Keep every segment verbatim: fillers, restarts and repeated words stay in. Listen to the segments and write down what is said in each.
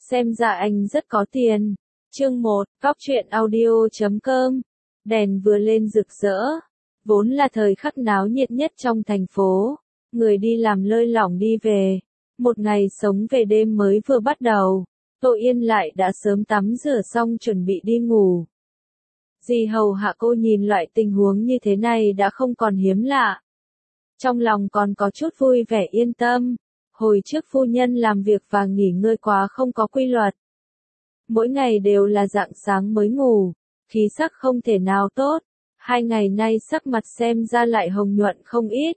xem ra anh rất có tiền. Chương một, Góc truyện audio chấm com. Đèn vừa lên rực rỡ. Vốn là thời khắc náo nhiệt nhất trong thành phố. Người đi làm lơi lỏng đi về. Một ngày sống về đêm mới vừa bắt đầu. Tô Yên lại đã sớm tắm rửa xong chuẩn bị đi ngủ. Dì hầu hạ cô nhìn loại tình huống như thế này đã không còn hiếm lạ. Trong lòng còn có chút vui vẻ yên tâm. Hồi trước phu nhân làm việc và nghỉ ngơi quá không có quy luật. Mỗi ngày đều là rạng sáng mới ngủ, khí sắc không thể nào tốt. Hai ngày nay sắc mặt xem ra lại hồng nhuận không ít.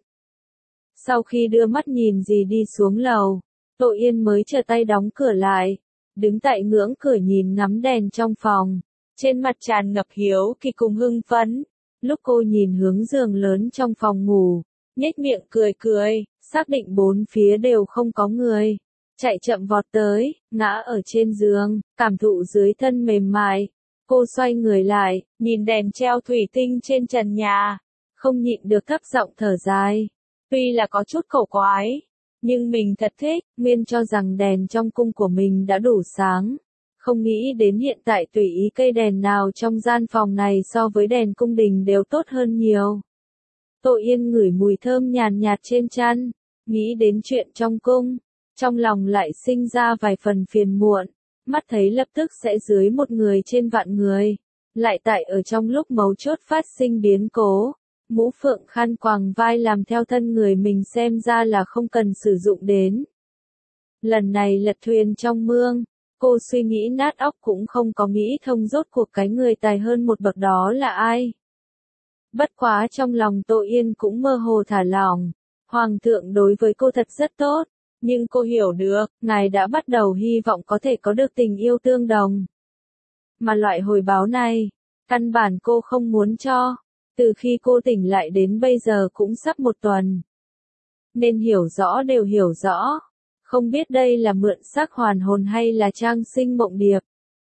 Sau khi đưa mắt nhìn dì đi xuống lầu, Tô Yên mới trở tay đóng cửa lại. Đứng tại ngưỡng cửa nhìn ngắm đèn trong phòng. Trên mặt tràn ngập hiếu kỳ cùng hưng phấn. Lúc cô nhìn hướng giường lớn trong phòng ngủ, nhếch miệng cười cười, xác định bốn phía đều không có người. Chạy chậm vọt tới, ngã ở trên giường, cảm thụ dưới thân mềm mại. Cô xoay người lại, nhìn đèn treo thủy tinh trên trần nhà. Không nhịn được thấp giọng thở dài. Tuy là có chút cổ quái, nhưng mình thật thích, nguyên cho rằng đèn trong cung của mình đã đủ sáng. Không nghĩ đến hiện tại tùy ý cây đèn nào trong gian phòng này so với đèn cung đình đều tốt hơn nhiều. Tô Yên ngửi mùi thơm nhàn nhạt trên chăn, nghĩ đến chuyện trong cung, trong lòng lại sinh ra vài phần phiền muộn, mắt thấy lập tức sẽ dưới một người trên vạn người, lại tại ở trong lúc mấu chốt phát sinh biến cố. Mũ phượng khăn quàng vai làm theo thân người mình xem ra là không cần sử dụng đến. Lần này lật thuyền trong mương, cô suy nghĩ nát óc cũng không có nghĩ thông rốt cuộc cái người tài hơn một bậc đó là ai. Bất quá trong lòng Tô Yên cũng mơ hồ thả lỏng. Hoàng thượng đối với cô thật rất tốt, nhưng cô hiểu được, ngài đã bắt đầu hy vọng có thể có được tình yêu tương đồng. Mà loại hồi báo này, căn bản cô không muốn cho. Từ khi cô tỉnh lại đến bây giờ cũng sắp một tuần. Nên hiểu rõ đều hiểu rõ. Không biết đây là mượn xác hoàn hồn hay là trang sinh mộng điệp.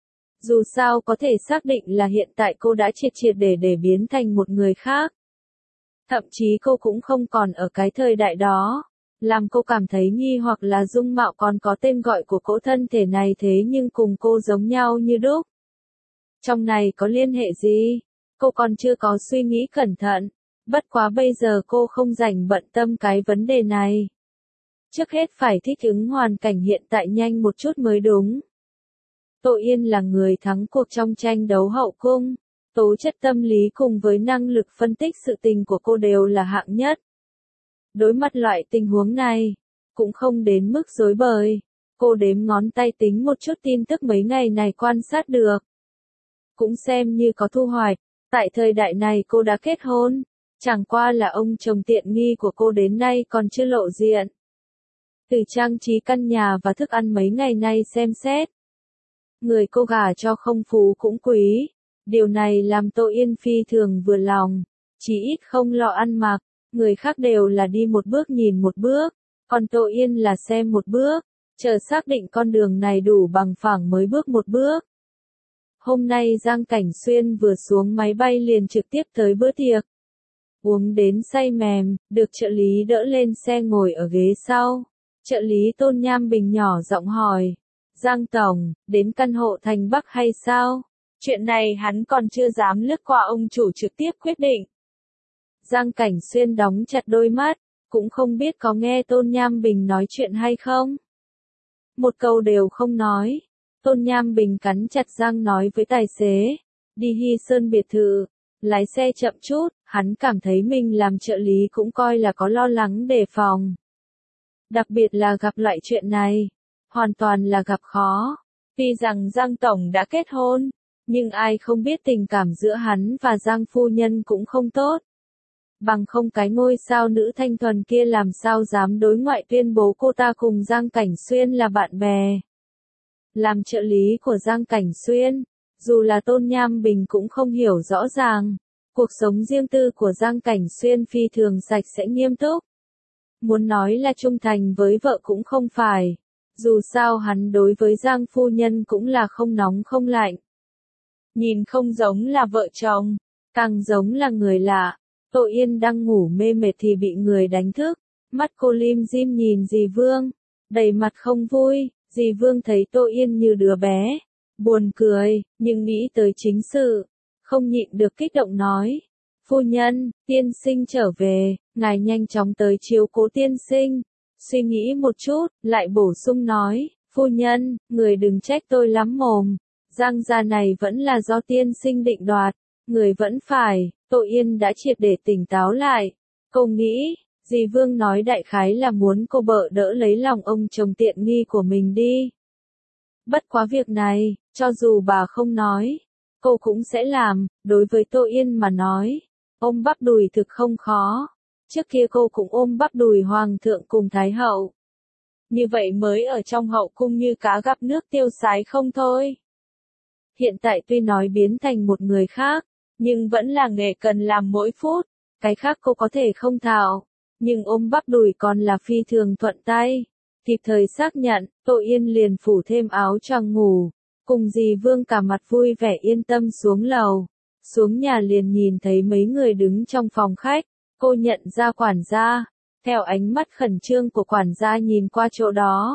Dù sao có thể xác định là hiện tại cô đã triệt triệt để để biến thành một người khác. Thậm chí cô cũng không còn ở cái thời đại đó. Làm cô cảm thấy nghi hoặc là dung mạo còn có tên gọi của cỗ thân thể này thế nhưng cùng cô giống nhau như đúc. Trong này có liên hệ gì? Cô còn chưa có suy nghĩ cẩn thận. Bất quá bây giờ cô không rảnh bận tâm cái vấn đề này. Trước hết phải thích ứng hoàn cảnh hiện tại nhanh một chút mới đúng. Tô Yên là người thắng cuộc trong tranh đấu hậu cung. Tố chất tâm lý cùng với năng lực phân tích sự tình của cô đều là hạng nhất. Đối mặt loại tình huống này, cũng không đến mức rối bời. Cô đếm ngón tay tính một chút tin tức mấy ngày này quan sát được. Cũng xem như có thu hoạch. Tại thời đại này cô đã kết hôn. Chẳng qua là ông chồng tiện nghi của cô đến nay còn chưa lộ diện. Từ trang trí căn nhà và thức ăn mấy ngày nay xem xét. Người cô gả cho không phú cũng quý. Điều này làm Tô Yên phi thường vừa lòng. Chỉ ít không lo ăn mặc. Người khác đều là đi một bước nhìn một bước. Còn Tô Yên là xem một bước. Chờ xác định con đường này đủ bằng phẳng mới bước một bước. Hôm nay Giang Cảnh Xuyên vừa xuống máy bay liền trực tiếp tới bữa tiệc. Uống đến say mềm, được trợ lý đỡ lên xe ngồi ở ghế sau. Trợ lý Tôn Nham Bình nhỏ giọng hỏi. Giang Tổng, đến căn hộ thành Bắc hay sao? Chuyện này hắn còn chưa dám lướt qua ông chủ trực tiếp quyết định. Giang Cảnh Xuyên đóng chặt đôi mắt, cũng không biết có nghe Tôn Nham Bình nói chuyện hay không. Một câu đều không nói. Tôn Nham Bình cắn chặt răng nói với tài xế. Đi Hy Sơn biệt thự. Lái xe chậm chút, hắn cảm thấy mình làm trợ lý cũng coi là có lo lắng đề phòng. Đặc biệt là gặp loại chuyện này. Hoàn toàn là gặp khó. Tuy rằng Giang Tổng đã kết hôn, nhưng ai không biết tình cảm giữa hắn và Giang Phu Nhân cũng không tốt. Bằng không cái ngôi sao nữ thanh thuần kia làm sao dám đối ngoại tuyên bố cô ta cùng Giang Cảnh Xuyên là bạn bè. Làm trợ lý của Giang Cảnh Xuyên, dù là Tôn Nham Bình cũng không hiểu rõ ràng. Cuộc sống riêng tư của Giang Cảnh Xuyên phi thường sạch sẽ nghiêm túc. Muốn nói là trung thành với vợ cũng không phải. Dù sao hắn đối với Giang Phu Nhân cũng là không nóng không lạnh. Nhìn không giống là vợ chồng, càng giống là người lạ. Tô Yên đang ngủ mê mệt thì bị người đánh thức. Mắt cô lim dim nhìn dì Vương, đầy mặt không vui. Dì Vương thấy Tô Yên như đứa bé, buồn cười, nhưng nghĩ tới chính sự, không nhịn được kích động nói. Phu nhân, tiên sinh trở về, ngài nhanh chóng tới chiếu cố tiên sinh. Suy nghĩ một chút, lại bổ sung nói, phu nhân, người đừng trách tôi lắm mồm. Giang gia này vẫn là do tiên sinh định đoạt, người vẫn phải. Tô Yên đã triệt để tỉnh táo lại. Cô nghĩ, dì Vương nói đại khái là muốn cô bợ đỡ lấy lòng ông chồng tiện nghi của mình đi. Bất quá việc này, cho dù bà không nói, cô cũng sẽ làm. Đối với Tô Yên mà nói, ôm bắp đùi thực không khó. Trước kia cô cũng ôm bắp đùi hoàng thượng cùng thái hậu. Như vậy mới ở trong hậu cung như cá gặp nước tiêu sái không thôi. Hiện tại tuy nói biến thành một người khác, nhưng vẫn là nghề cần làm mỗi phút. Cái khác cô có thể không thạo, nhưng ôm bắp đùi còn là phi thường thuận tay. Kịp thời xác nhận, Tô Yên liền phủ thêm áo choàng ngủ, cùng dì Vương cả mặt vui vẻ yên tâm xuống lầu. Xuống nhà liền nhìn thấy mấy người đứng trong phòng khách, cô nhận ra quản gia, theo ánh mắt khẩn trương của quản gia nhìn qua chỗ đó.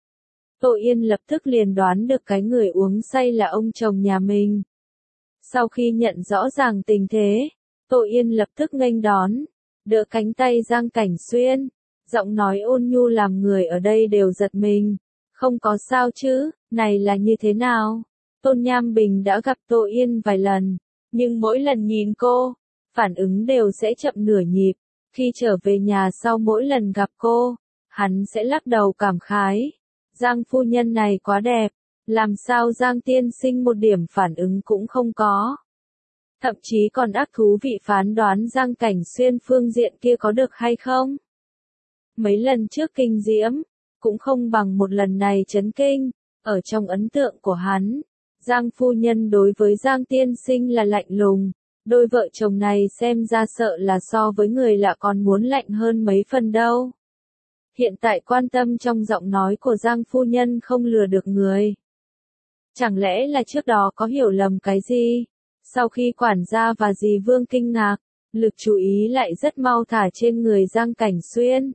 Tô Yên lập tức liền đoán được cái người uống say là ông chồng nhà mình. Sau khi nhận rõ ràng tình thế, Tô Yên lập tức nghênh đón, đỡ cánh tay Giang Cảnh Xuyên, giọng nói ôn nhu làm người ở đây đều giật mình. Không có sao chứ, này là như thế nào? Tôn Nham Bình đã gặp Tô Yên vài lần, nhưng mỗi lần nhìn cô, phản ứng đều sẽ chậm nửa nhịp. Khi trở về nhà sau mỗi lần gặp cô, hắn sẽ lắc đầu cảm khái. Giang phu nhân này quá đẹp, làm sao Giang tiên sinh một điểm phản ứng cũng không có. Thậm chí còn ác thú vị phán đoán Giang Cảnh Xuyên phương diện kia có được hay không. Mấy lần trước kinh diễm, cũng không bằng một lần này chấn kinh. Ở trong ấn tượng của hắn, Giang phu nhân đối với Giang tiên sinh là lạnh lùng. Đôi vợ chồng này xem ra sợ là so với người lạ còn muốn lạnh hơn mấy phần đâu. Hiện tại quan tâm trong giọng nói của Giang phu nhân không lừa được người. Chẳng lẽ là trước đó có hiểu lầm cái gì? Sau khi quản gia và dì Vương kinh ngạc, lực chú ý lại rất mau thả trên người Giang Cảnh Xuyên.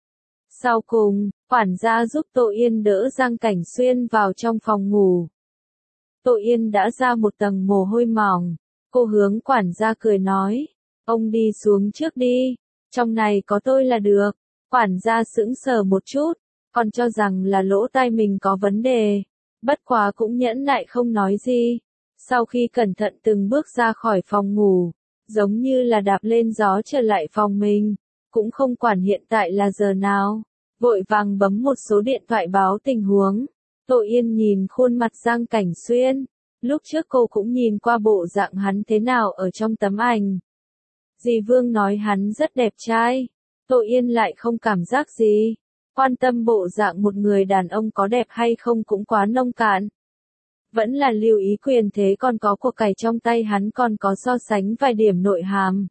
Sau cùng, quản gia giúp Tô Yên đỡ Giang Cảnh Xuyên vào trong phòng ngủ. Tô Yên đã ra một tầng mồ hôi mỏng, cô hướng quản gia cười nói, ông đi xuống trước đi, trong này có tôi là được. Quản gia sững sờ một chút, còn cho rằng là lỗ tai mình có vấn đề, bất quá cũng nhẫn nại không nói gì. Sau khi cẩn thận từng bước ra khỏi phòng ngủ, giống như là đạp lên gió trở lại phòng mình, cũng không quản hiện tại là giờ nào, vội vàng bấm một số điện thoại báo tình huống. Tô Yên nhìn khuôn mặt Giang Cảnh Xuyên, lúc trước cô cũng nhìn qua bộ dạng hắn thế nào ở trong tấm ảnh. Dì Vương nói hắn rất đẹp trai, Tô Yên lại không cảm giác gì, quan tâm bộ dạng một người đàn ông có đẹp hay không cũng quá nông cạn. Vẫn là lưu ý quyền thế còn có của cải trong tay hắn còn có so sánh vài điểm nội hàm.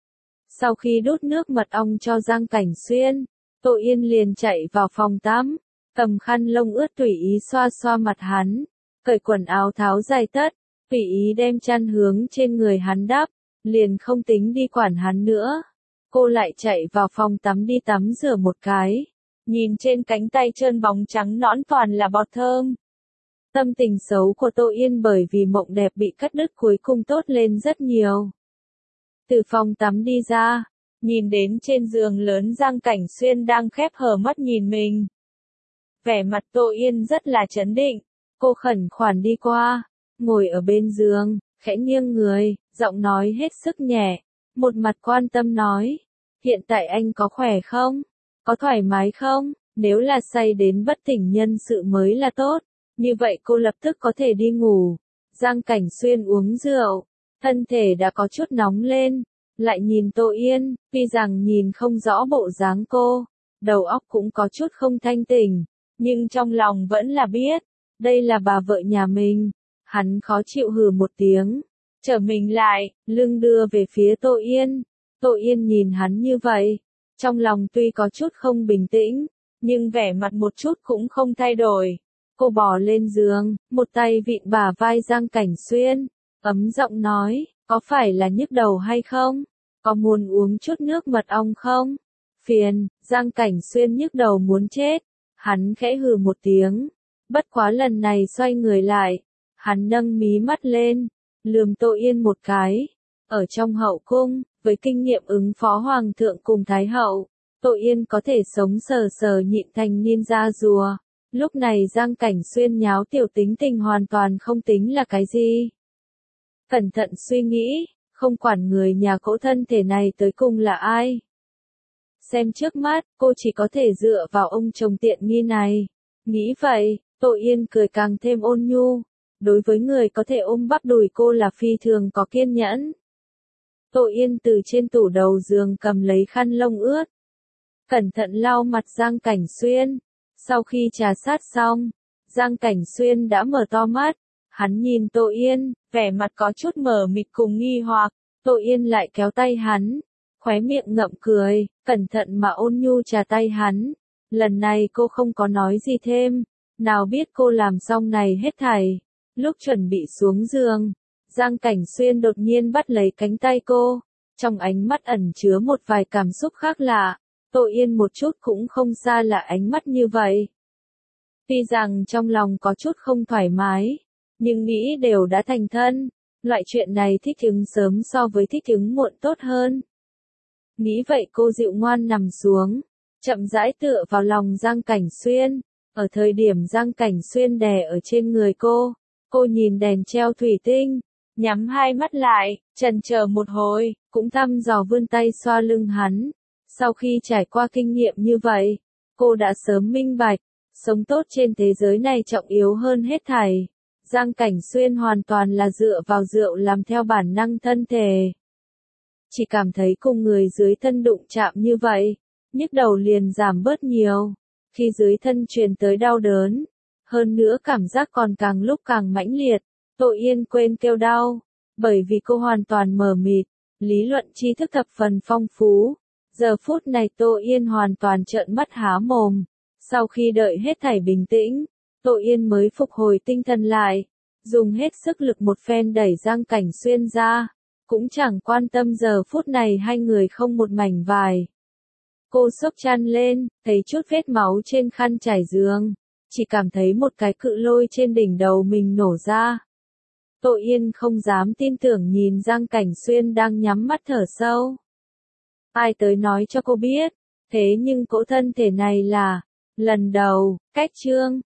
Sau khi đút nước mật ong cho Giang Cảnh Xuyên, Tô Yên liền chạy vào phòng tắm, cầm khăn lông ướt tùy ý xoa xoa mặt hắn, cởi quần áo tháo giày tất, tùy ý đem chăn hướng trên người hắn đắp, liền không tính đi quản hắn nữa. Cô lại chạy vào phòng tắm đi tắm rửa một cái, nhìn trên cánh tay trơn bóng trắng nõn toàn là bọt thơm. Tâm tình xấu của Tô Yên bởi vì mộng đẹp bị cắt đứt cuối cùng tốt lên rất nhiều. Từ phòng tắm đi ra, nhìn đến trên giường lớn Giang Cảnh Xuyên đang khép hờ mắt nhìn mình. Vẻ mặt Tô Yên rất là trấn định, cô khẩn khoản đi qua, ngồi ở bên giường, khẽ nghiêng người, giọng nói hết sức nhẹ, một mặt quan tâm nói, hiện tại anh có khỏe không? Có thoải mái không? Nếu là say đến bất tỉnh nhân sự mới là tốt, như vậy cô lập tức có thể đi ngủ. Giang Cảnh Xuyên uống rượu, thân thể đã có chút nóng lên, lại nhìn Tô Yên, tuy rằng nhìn không rõ bộ dáng cô, đầu óc cũng có chút không thanh tỉnh, nhưng trong lòng vẫn là biết, đây là bà vợ nhà mình. Hắn khó chịu hừ một tiếng, trở mình lại, lưng đưa về phía Tô Yên. Tô Yên nhìn hắn như vậy, trong lòng tuy có chút không bình tĩnh, nhưng vẻ mặt một chút cũng không thay đổi. Cô bò lên giường, một tay vịn bả vai Giang Cảnh Xuyên, ấm giọng nói, có phải là nhức đầu hay không? Có muốn uống chút nước mật ong không? Phiền, Giang Cảnh Xuyên nhức đầu muốn chết. Hắn khẽ hừ một tiếng, Bất quá lần này xoay người lại, hắn nâng mí mắt lên, lườm Tô Yên một cái. Ở trong hậu cung, với kinh nghiệm ứng phó hoàng thượng cùng thái hậu, Tô Yên có thể sống sờ sờ nhịn thành ninja rùa. Lúc này Giang Cảnh Xuyên nháo tiểu tính tình hoàn toàn không tính là cái gì. Cẩn thận suy nghĩ, không quản người nhà cỗ thân thể này tới cùng là ai. Xem trước mắt, cô chỉ có thể dựa vào ông chồng tiện nghi này. Nghĩ vậy, Tô Yên cười càng thêm ôn nhu. Đối với người có thể ôm bắp đùi cô là phi thường có kiên nhẫn. Tô Yên từ trên tủ đầu giường cầm lấy khăn lông ướt. Cẩn thận lau mặt Giang Cảnh Xuyên. Sau khi trà sát xong, Giang Cảnh Xuyên đã mở to mắt. Hắn nhìn Tô Yên, vẻ mặt có chút mờ mịt cùng nghi hoặc. Tô Yên lại kéo tay hắn, khóe miệng ngậm cười, cẩn thận mà ôn nhu trà tay hắn. Lần này cô không có nói gì thêm, nào biết cô làm xong này hết thảy. Lúc chuẩn bị xuống giường, Giang Cảnh Xuyên đột nhiên bắt lấy cánh tay cô, trong ánh mắt ẩn chứa một vài cảm xúc khác lạ. Tô Yên một chút cũng không xa lạ ánh mắt như vậy. Tuy rằng trong lòng có chút không thoải mái, nhưng nghĩ đều đã thành thân, loại chuyện này thích ứng sớm so với thích ứng muộn tốt hơn. Nghĩ vậy cô dịu ngoan nằm xuống, chậm rãi tựa vào lòng Giang Cảnh Xuyên. Ở thời điểm Giang Cảnh Xuyên đè ở trên người cô, cô nhìn đèn treo thủy tinh, nhắm hai mắt lại, chần chờ một hồi, cũng thăm dò vươn tay xoa lưng hắn. Sau khi trải qua kinh nghiệm như vậy, cô đã sớm minh bạch, sống tốt trên thế giới này trọng yếu hơn hết thảy. Giang Cảnh Xuyên hoàn toàn là dựa vào rượu làm theo bản năng thân thể. Chỉ cảm thấy cùng người dưới thân đụng chạm như vậy, nhức đầu liền giảm bớt nhiều. Khi dưới thân truyền tới đau đớn, hơn nữa cảm giác còn càng lúc càng mãnh liệt, Tô Yên quên kêu đau, bởi vì cô hoàn toàn mờ mịt, lý luận tri thức thập phần phong phú. Giờ phút này Tô Yên hoàn toàn trợn mắt há mồm. Sau khi đợi hết thảy bình tĩnh, Tô Yên mới phục hồi tinh thần lại, dùng hết sức lực một phen đẩy Giang Cảnh Xuyên ra, cũng chẳng quan tâm giờ phút này hai người không một mảnh vải. Cô xốc chăn lên, thấy chút vết máu trên khăn trải giường, chỉ cảm thấy một cái cự lôi trên đỉnh đầu mình nổ ra. Tô Yên không dám tin tưởng nhìn Giang Cảnh Xuyên đang nhắm mắt thở sâu. Ai tới nói cho cô biết, thế nhưng cỗ thân thể này là lần đầu, cách chương.